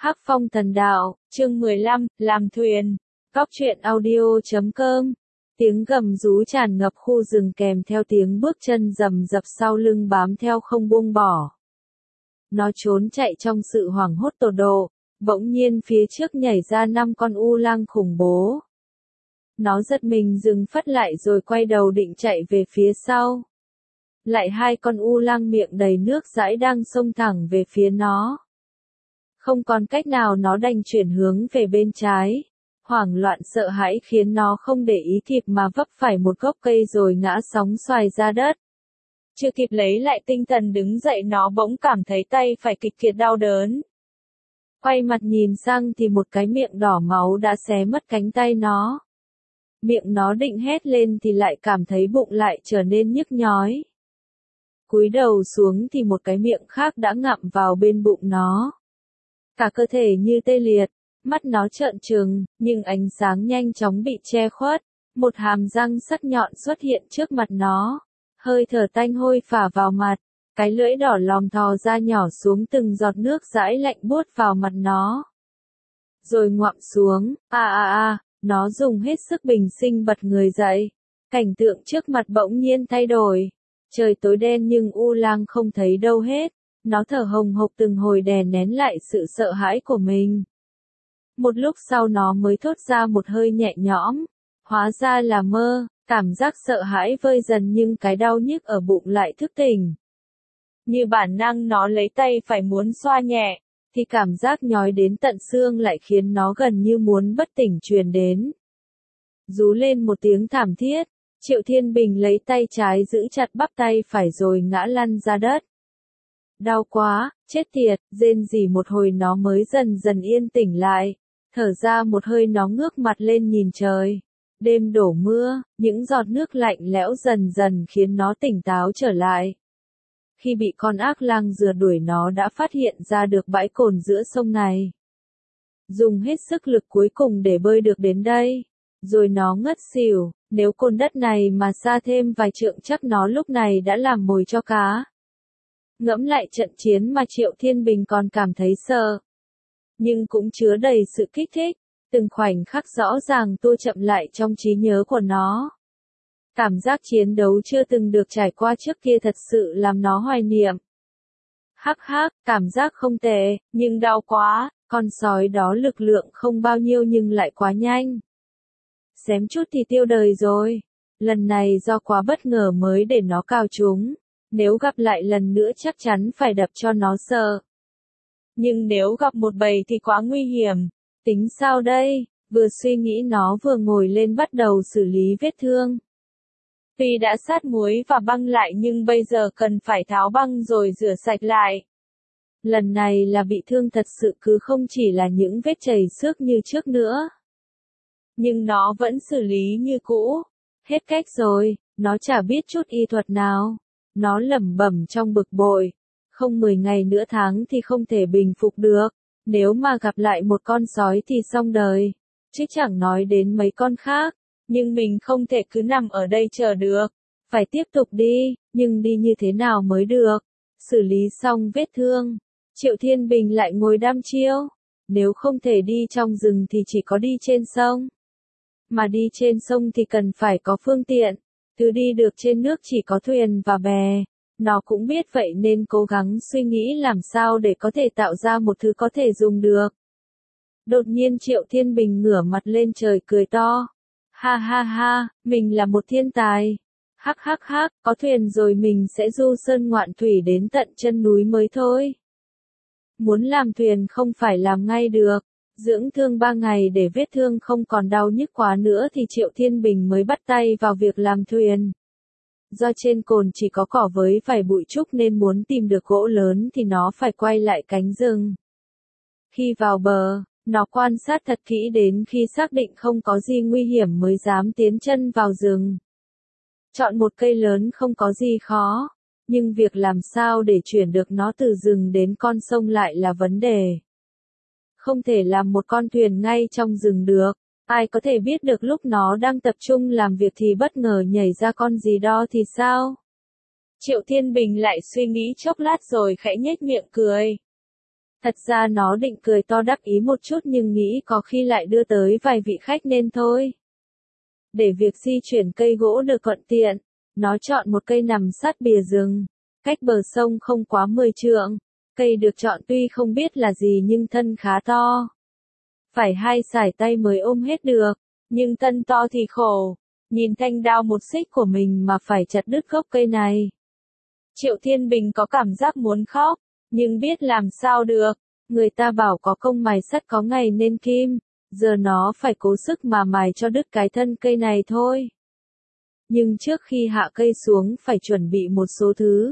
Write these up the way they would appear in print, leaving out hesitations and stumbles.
Hắc Phong Thần Đạo, chương 15, làm thuyền. Góc truyện audio.com. Tiếng gầm rú tràn ngập khu rừng kèm theo tiếng bước chân rầm rập sau lưng bám theo không buông bỏ. Nó trốn chạy trong sự hoảng hốt tột độ, bỗng nhiên phía trước nhảy ra 5 con u lang khủng bố. Nó giật mình dừng phắt lại rồi quay đầu định chạy về phía sau. Lại 2 con u lang miệng đầy nước dãi đang xông thẳng về phía nó. Không còn cách nào nó đành chuyển hướng về bên trái. Hoảng loạn sợ hãi khiến nó không để ý kịp mà vấp phải một gốc cây rồi ngã sóng xoài ra đất. Chưa kịp lấy lại tinh thần đứng dậy nó bỗng cảm thấy tay phải kịch liệt đau đớn. Quay mặt nhìn sang thì một cái miệng đỏ máu đã xé mất cánh tay nó. Miệng nó định hét lên thì lại cảm thấy bụng lại trở nên nhức nhói. Cúi đầu xuống thì một cái miệng khác đã ngậm vào bên bụng nó. Cả cơ thể như tê liệt, mắt nó trợn trừng, nhưng ánh sáng nhanh chóng bị che khuất. Một hàm răng sắc nhọn xuất hiện trước mặt nó. Hơi thở tanh hôi phả vào mặt. Cái lưỡi đỏ lòm thò ra nhỏ xuống từng giọt nước dãi lạnh buốt vào mặt nó. Rồi ngoạm xuống, nó dùng hết sức bình sinh bật người dậy. Cảnh tượng trước mặt bỗng nhiên thay đổi. Trời tối đen nhưng u lang không thấy đâu hết. Nó thở hồng hộc từng hồi đè nén lại sự sợ hãi của mình. Một lúc sau nó mới thốt ra một hơi nhẹ nhõm. Hóa ra là mơ, cảm giác sợ hãi vơi dần nhưng cái đau nhức ở bụng lại thức tỉnh. Như bản năng nó lấy tay phải muốn xoa nhẹ, thì cảm giác nhói đến tận xương lại khiến nó gần như muốn bất tỉnh truyền đến. Rú lên một tiếng thảm thiết, Triệu Thiên Bình lấy tay trái giữ chặt bắp tay phải rồi ngã lăn ra đất. Đau quá, chết tiệt, rên rỉ một hồi nó mới dần dần yên tỉnh lại. Thở ra một hơi nó ngước mặt lên nhìn trời. Đêm đổ mưa, những giọt nước lạnh lẽo dần dần khiến nó tỉnh táo trở lại. Khi bị con ác lang rượt đuổi nó đã phát hiện ra được bãi cồn giữa sông này. Dùng hết sức lực cuối cùng để bơi được đến đây. Rồi nó ngất xỉu, nếu cồn đất này mà xa thêm vài trượng chắc nó lúc này đã làm mồi cho cá. Ngẫm lại trận chiến mà Triệu Thiên Bình còn cảm thấy sợ. Nhưng cũng chứa đầy sự kích thích, từng khoảnh khắc rõ ràng tua chậm lại trong trí nhớ của nó. Cảm giác chiến đấu chưa từng được trải qua trước kia thật sự làm nó hoài niệm. Hắc hắc, cảm giác không tệ, nhưng đau quá, con sói đó lực lượng không bao nhiêu nhưng lại quá nhanh. Xém chút thì tiêu đời rồi. Lần này do quá bất ngờ mới để nó cào trúng. Nếu gặp lại lần nữa chắc chắn phải đập cho nó sợ. Nhưng nếu gặp một bầy thì quá nguy hiểm. Tính sao đây? Vừa suy nghĩ nó vừa ngồi lên bắt đầu xử lý vết thương. Tuy đã sát muối và băng lại nhưng bây giờ cần phải tháo băng rồi rửa sạch lại. Lần này là bị thương thật sự cứ không chỉ là những vết chảy xước như trước nữa. Nhưng nó vẫn xử lý như cũ. Hết cách rồi, nó chả biết chút y thuật nào. Nó lẩm bẩm trong bực bội. Không 10 ngày nửa tháng thì không thể bình phục được. Nếu mà gặp lại một con sói thì xong đời. Chứ chẳng nói đến mấy con khác. Nhưng mình không thể cứ nằm ở đây chờ được. Phải tiếp tục đi, nhưng đi như thế nào mới được. Xử lý xong vết thương. Triệu Thiên Bình lại ngồi đăm chiêu. Nếu không thể đi trong rừng thì chỉ có đi trên sông. Mà đi trên sông thì cần phải có phương tiện. Thứ đi được trên nước chỉ có thuyền và bè. Nó cũng biết vậy nên cố gắng suy nghĩ làm sao để có thể tạo ra một thứ có thể dùng được. Đột nhiên Triệu Thiên Bình ngửa mặt lên trời cười to. Ha ha ha, mình là một thiên tài. Hắc hắc hắc, có thuyền rồi mình sẽ du sơn ngoạn thủy đến tận chân núi mới thôi. Muốn làm thuyền không phải làm ngay được. Dưỡng thương 3 ngày để vết thương không còn đau nhức quá nữa thì Triệu Thiên Bình mới bắt tay vào việc làm thuyền. Do trên cồn chỉ có cỏ với vài bụi trúc nên muốn tìm được gỗ lớn thì nó phải quay lại cánh rừng. Khi vào bờ, nó quan sát thật kỹ đến khi xác định không có gì nguy hiểm mới dám tiến chân vào rừng. Chọn một cây lớn không có gì khó, nhưng việc làm sao để chuyển được nó từ rừng đến con sông lại là vấn đề. Không thể làm một con thuyền ngay trong rừng được. Ai có thể biết được lúc nó đang tập trung làm việc thì bất ngờ nhảy ra con gì đó thì sao? Triệu Thiên Bình lại suy nghĩ chốc lát rồi khẽ nhếch miệng cười. Thật ra nó định cười to đắc ý một chút nhưng nghĩ có khi lại đưa tới vài vị khách nên thôi. Để việc di chuyển cây gỗ được thuận tiện, nó chọn một cây nằm sát bìa rừng, cách bờ sông không quá 10 trượng. Cây được chọn tuy không biết là gì nhưng thân khá to. Phải 2 sải tay mới ôm hết được, nhưng thân to thì khổ. Nhìn thanh đao một xích của mình mà phải chặt đứt gốc cây này. Triệu Thiên Bình có cảm giác muốn khóc, nhưng biết làm sao được. Người ta bảo có công mài sắt có ngày nên kim, giờ nó phải cố sức mà mài cho đứt cái thân cây này thôi. Nhưng trước khi hạ cây xuống phải chuẩn bị một số thứ.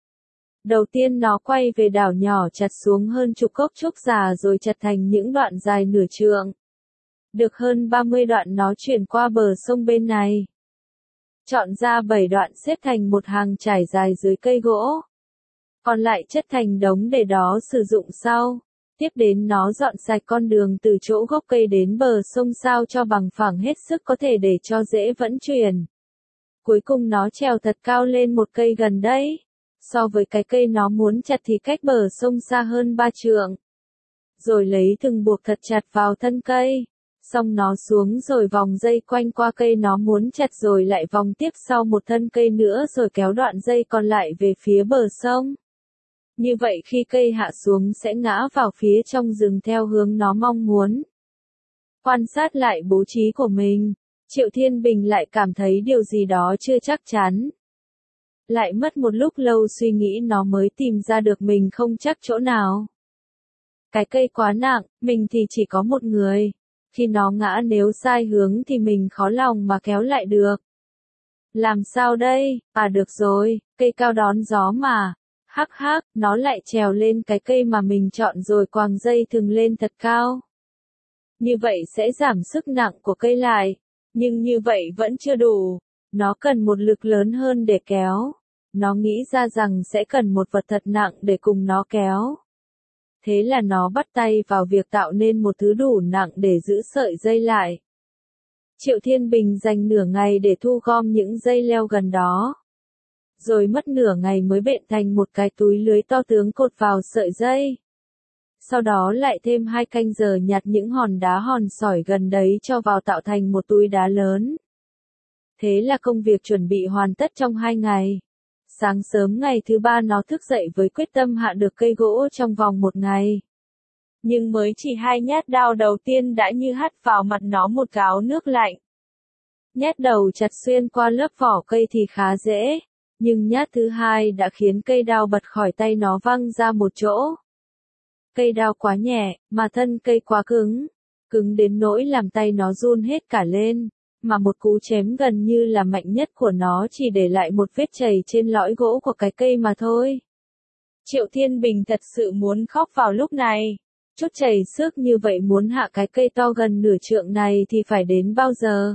Đầu tiên nó quay về đảo nhỏ chặt xuống hơn chục gốc trúc già rồi chặt thành những đoạn dài nửa trượng. Được hơn 30 đoạn nó chuyển qua bờ sông bên này. Chọn ra 7 đoạn xếp thành một hàng trải dài dưới cây gỗ. Còn lại chất thành đống để đó sử dụng sau. Tiếp đến nó dọn sạch con đường từ chỗ gốc cây đến bờ sông sao cho bằng phẳng hết sức có thể để cho dễ vận chuyển. Cuối cùng nó trèo thật cao lên một cây gần đấy. So với cái cây nó muốn chặt thì cách bờ sông xa hơn 3 trượng. Rồi lấy thừng buộc thật chặt vào thân cây. Xong nó xuống rồi vòng dây quanh qua cây nó muốn chặt rồi lại vòng tiếp sau một thân cây nữa rồi kéo đoạn dây còn lại về phía bờ sông. Như vậy khi cây hạ xuống sẽ ngã vào phía trong rừng theo hướng nó mong muốn. Quan sát lại bố trí của mình, Triệu Thiên Bình lại cảm thấy điều gì đó chưa chắc chắn. Lại mất một lúc lâu suy nghĩ nó mới tìm ra được mình không chắc chỗ nào. Cái cây quá nặng, mình thì chỉ có một người. Khi nó ngã nếu sai hướng thì mình khó lòng mà kéo lại được. Làm sao đây? À được rồi, cây cao đón gió mà. Hắc hắc, nó lại trèo lên cái cây mà mình chọn rồi quàng dây thừng lên thật cao. Như vậy sẽ giảm sức nặng của cây lại. Nhưng như vậy vẫn chưa đủ. Nó cần một lực lớn hơn để kéo. Nó nghĩ ra rằng sẽ cần một vật thật nặng để cùng nó kéo. Thế là nó bắt tay vào việc tạo nên một thứ đủ nặng để giữ sợi dây lại. Triệu Thiên Bình dành nửa ngày để thu gom những dây leo gần đó. Rồi mất nửa ngày mới bện thành một cái túi lưới to tướng cột vào sợi dây. Sau đó lại thêm 2 canh giờ nhặt những hòn đá hòn sỏi gần đấy cho vào tạo thành một túi đá lớn. Thế là công việc chuẩn bị hoàn tất trong 2 ngày. Sáng sớm ngày thứ 3 nó thức dậy với quyết tâm hạ được cây gỗ trong vòng 1 ngày. Nhưng mới chỉ 2 nhát đao đầu tiên đã như hắt vào mặt nó một gáo nước lạnh. Nhát đầu chặt xuyên qua lớp vỏ cây thì khá dễ, nhưng nhát thứ 2 đã khiến cây đao bật khỏi tay nó văng ra một chỗ. Cây đao quá nhẹ, mà thân cây quá cứng. Cứng đến nỗi làm tay nó run hết cả lên. Mà một cú chém gần như là mạnh nhất của nó chỉ để lại một vết chày trên lõi gỗ của cái cây mà thôi. Triệu Thiên Bình thật sự muốn khóc vào lúc này. Chút chày xước như vậy muốn hạ cái cây to gần nửa trượng này thì phải đến bao giờ?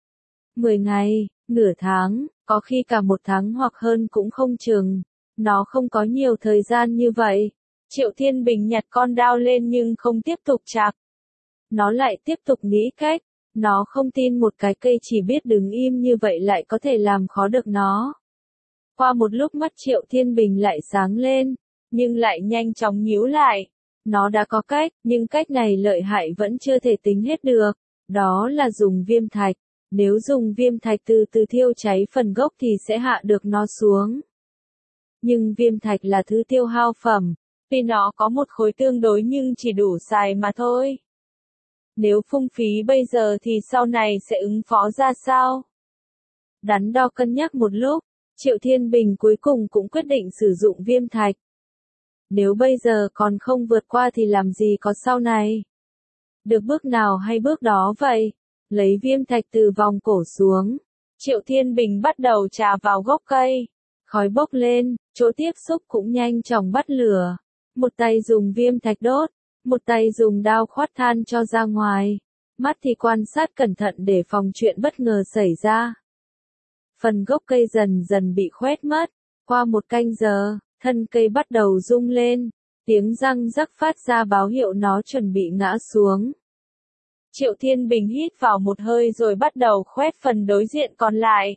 10 ngày, nửa tháng, có khi cả 1 tháng hoặc hơn cũng không chừng. Nó không có nhiều thời gian như vậy. Triệu Thiên Bình nhặt con đao lên nhưng không tiếp tục chặt. Nó lại tiếp tục nghĩ cách. Nó không tin một cái cây chỉ biết đứng im như vậy lại có thể làm khó được nó. Qua một lúc mắt Triệu Thiên Bình lại sáng lên, nhưng lại nhanh chóng nhíu lại. Nó đã có cách, nhưng cách này lợi hại vẫn chưa thể tính hết được. Đó là dùng viêm thạch. Nếu dùng viêm thạch từ từ thiêu cháy phần gốc thì sẽ hạ được nó xuống. Nhưng viêm thạch là thứ tiêu hao phẩm. Vì nó có một khối tương đối nhưng chỉ đủ xài mà thôi. Nếu phung phí bây giờ thì sau này sẽ ứng phó ra sao? Đắn đo cân nhắc một lúc, Triệu Thiên Bình cuối cùng cũng quyết định sử dụng viêm thạch. Nếu bây giờ còn không vượt qua thì làm gì có sau này? Được bước nào hay bước đó vậy? Lấy viêm thạch từ vòng cổ xuống. Triệu Thiên Bình bắt đầu chà vào gốc cây. Khói bốc lên, chỗ tiếp xúc cũng nhanh chóng bắt lửa. Một tay dùng viêm thạch đốt. Một tay dùng đao khoát than cho ra ngoài. Mắt thì quan sát cẩn thận để phòng chuyện bất ngờ xảy ra. Phần gốc cây dần dần bị khoét mất. Qua 1 canh giờ, thân cây bắt đầu rung lên. Tiếng răng rắc phát ra báo hiệu nó chuẩn bị ngã xuống. Triệu Thiên Bình hít vào một hơi rồi bắt đầu khoét phần đối diện còn lại.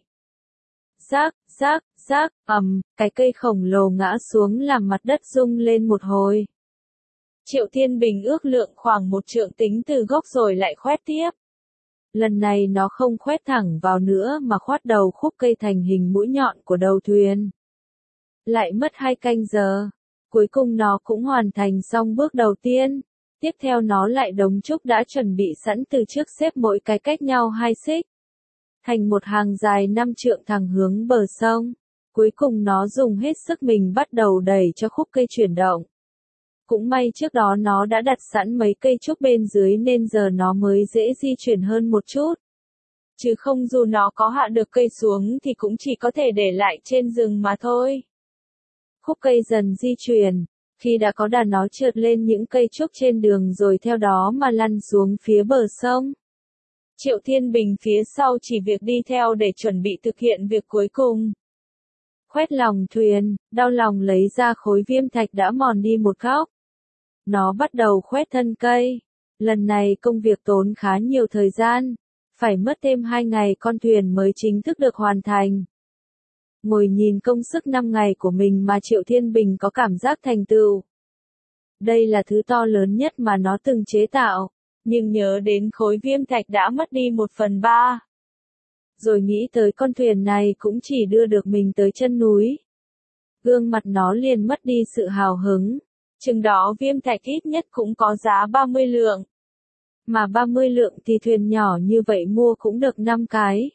Rắc, rắc, rắc, cái cây khổng lồ ngã xuống làm mặt đất rung lên một hồi. Triệu Thiên Bình ước lượng khoảng 1 trượng tính từ gốc rồi lại khoét tiếp. Lần này nó không khoét thẳng vào nữa mà khoét đầu khúc cây thành hình mũi nhọn của đầu thuyền. Lại mất 2 canh giờ. Cuối cùng nó cũng hoàn thành xong bước đầu tiên. Tiếp theo nó lại đống trúc đã chuẩn bị sẵn từ trước xếp mỗi cái cách nhau 2 xích. Thành một hàng dài 5 trượng thẳng hướng bờ sông. Cuối cùng nó dùng hết sức mình bắt đầu đẩy cho khúc cây chuyển động. Cũng may trước đó nó đã đặt sẵn mấy cây trúc bên dưới nên giờ nó mới dễ di chuyển hơn một chút. Chứ không dù nó có hạ được cây xuống thì cũng chỉ có thể để lại trên rừng mà thôi. Khúc cây dần di chuyển, khi đã có đà nó trượt lên những cây trúc trên đường rồi theo đó mà lăn xuống phía bờ sông. Triệu Thiên Bình phía sau chỉ việc đi theo để chuẩn bị thực hiện việc cuối cùng. Khoét lòng thuyền, đau lòng lấy ra khối viêm thạch đã mòn đi một góc. Nó bắt đầu khoét thân cây. Lần này công việc tốn khá nhiều thời gian. Phải mất thêm 2 ngày con thuyền mới chính thức được hoàn thành. Ngồi nhìn công sức 5 ngày của mình mà Triệu Thiên Bình có cảm giác thành tựu. Đây là thứ to lớn nhất mà nó từng chế tạo. Nhưng nhớ đến khối viêm thạch đã mất đi 1/3. Rồi nghĩ tới con thuyền này cũng chỉ đưa được mình tới chân núi. Gương mặt nó liền mất đi sự hào hứng. Chừng đó viêm thạch ít nhất cũng có giá 30 lượng. Mà 30 lượng thì thuyền nhỏ như vậy mua cũng được 5 cái.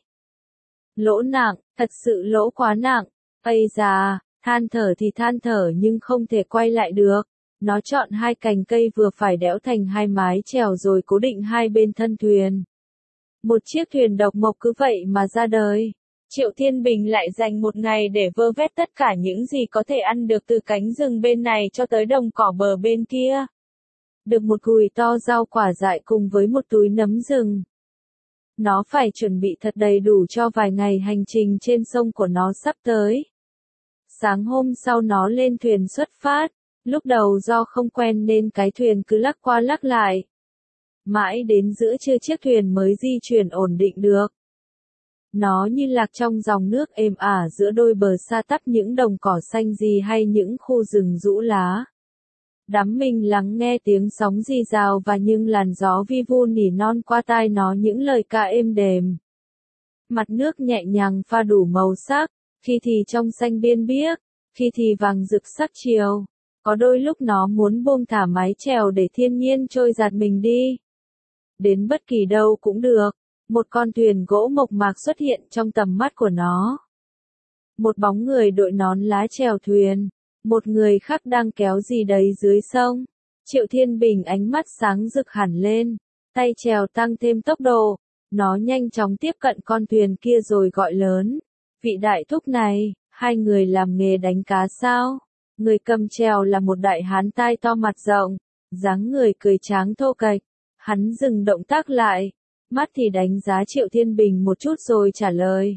Lỗ nặng, thật sự lỗ quá nặng. Ây da, than thở thì than thở nhưng không thể quay lại được. Nó chọn 2 cành cây vừa phải đẽo thành 2 mái chèo rồi cố định 2 bên thân thuyền. Một chiếc thuyền độc mộc cứ vậy mà ra đời. Triệu Thiên Bình lại dành 1 ngày để vơ vét tất cả những gì có thể ăn được từ cánh rừng bên này cho tới đồng cỏ bờ bên kia. Được một gùi to rau quả dại cùng với một túi nấm rừng. Nó phải chuẩn bị thật đầy đủ cho vài ngày hành trình trên sông của nó sắp tới. Sáng hôm sau nó lên thuyền xuất phát. Lúc đầu do không quen nên cái thuyền cứ lắc qua lắc lại. Mãi đến giữa trưa chiếc thuyền mới di chuyển ổn định được. Nó như lạc trong dòng nước êm ả giữa đôi bờ sa tắp những đồng cỏ xanh rì hay những khu rừng rũ lá. Đắm mình lắng nghe tiếng sóng rì rào và những làn gió vi vu nỉ non qua tai nó những lời ca êm đềm. Mặt nước nhẹ nhàng pha đủ màu sắc, khi thì trong xanh biên biếc, khi thì vàng rực sắc chiều. Có đôi lúc nó muốn buông thả mái chèo để thiên nhiên trôi dạt mình đi. Đến bất kỳ đâu cũng được. Một con thuyền gỗ mộc mạc xuất hiện trong tầm mắt của nó. Một bóng người đội nón lá chèo thuyền. Một người khác đang kéo gì đấy dưới sông. Triệu Thiên Bình ánh mắt sáng rực hẳn lên. Tay chèo tăng thêm tốc độ. Nó nhanh chóng tiếp cận con thuyền kia rồi gọi lớn. Vị đại thúc này, 2 người làm nghề đánh cá sao? Người cầm chèo là một đại hán tai to mặt rộng. Dáng người cười tráng thô kệch. Hắn dừng động tác lại. Mắt thì đánh giá Triệu Thiên Bình một chút rồi trả lời.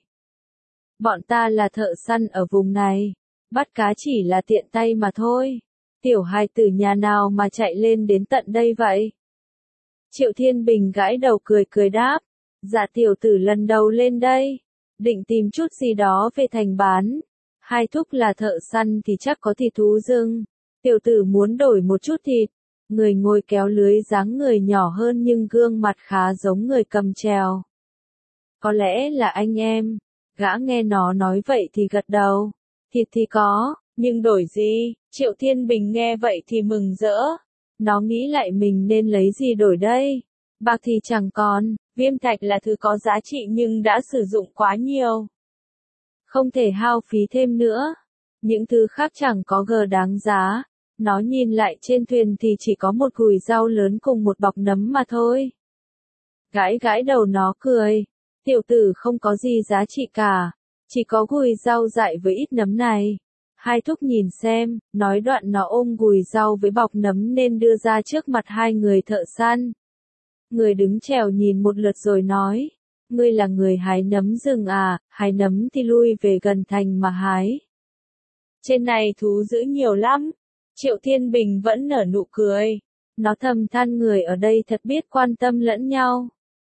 Bọn ta là thợ săn ở vùng này. Bắt cá chỉ là tiện tay mà thôi. Tiểu hài tử nhà nào mà chạy lên đến tận đây vậy? Triệu Thiên Bình gãi đầu cười cười đáp. Dạ tiểu tử lần đầu lên đây. Định tìm chút gì đó về thành bán. Hai thúc là thợ săn thì chắc có thịt thú rừng. Tiểu tử muốn đổi một chút thịt. Người ngồi kéo lưới dáng người nhỏ hơn nhưng gương mặt khá giống người cầm chèo. Có lẽ là anh em. Gã nghe nó nói vậy thì gật đầu. Thịt thì có, nhưng đổi gì? Triệu Thiên Bình nghe vậy thì mừng rỡ. Nó nghĩ lại mình nên lấy gì đổi đây? Bạc thì chẳng còn, viêm thạch là thứ có giá trị nhưng đã sử dụng quá nhiều. Không thể hao phí thêm nữa. Những thứ khác chẳng có gờ đáng giá. Nó nhìn lại trên thuyền thì chỉ có một gùi rau lớn cùng một bọc nấm mà thôi. Gãi gãi đầu nó cười. Tiểu tử không có gì giá trị cả. Chỉ có gùi rau dại với ít nấm này. Hai thúc nhìn xem, nói đoạn nó ôm gùi rau với bọc nấm nên đưa ra trước mặt 2 người thợ săn. Người đứng chèo nhìn một lượt rồi nói. Ngươi là người hái nấm rừng à, hái nấm thì lui về gần thành mà hái. Trên này thú dữ nhiều lắm. Triệu Thiên Bình vẫn nở nụ cười. Nó thầm than người ở đây thật biết quan tâm lẫn nhau.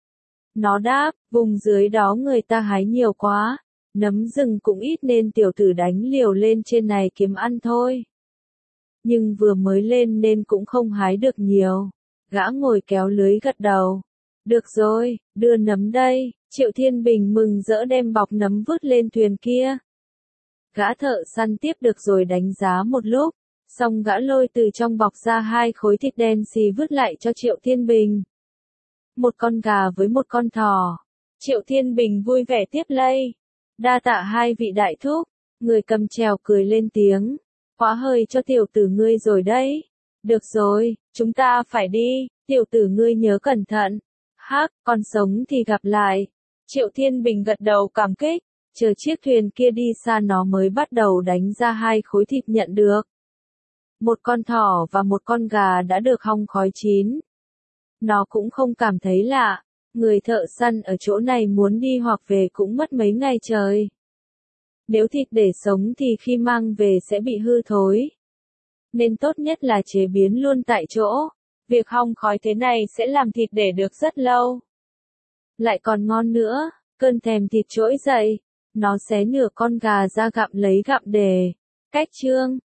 Nó đáp, vùng dưới đó người ta hái nhiều quá. Nấm rừng cũng ít nên tiểu tử đánh liều lên trên này kiếm ăn thôi. nhưng vừa mới lên nên cũng không hái được nhiều. Gã ngồi kéo lưới gật đầu. Được rồi, đưa nấm đây. Triệu Thiên Bình mừng rỡ đem bọc nấm vứt lên thuyền kia. Gã thợ săn tiếp được rồi đánh giá một lúc, xong gã lôi từ trong bọc ra 2 khối thịt đen xì vứt lại cho Triệu Thiên Bình. Một con gà với một con thỏ. Triệu Thiên Bình vui vẻ tiếp lây. Đa tạ 2 vị đại thúc. Người cầm chèo cười lên tiếng. Khóa hơi cho tiểu tử ngươi rồi đấy. Được rồi, chúng ta phải đi, tiểu tử ngươi nhớ cẩn thận. Hắc, còn sống thì gặp lại. Triệu Thiên Bình gật đầu cảm kích. Chờ chiếc thuyền kia đi xa nó mới bắt đầu đánh ra 2 khối thịt nhận được. Một con thỏ và một con gà đã được hong khói chín. Nó cũng không cảm thấy lạ. Người thợ săn ở chỗ này muốn đi hoặc về cũng mất mấy ngày trời. Nếu thịt để sống thì khi mang về sẽ bị hư thối. Nên tốt nhất là chế biến luôn tại chỗ. Việc hong khói thế này sẽ làm thịt để được rất lâu. Lại còn ngon nữa, cơn thèm thịt trỗi dậy. Nó xé nửa con gà ra gặm lấy gặm để. Cách chương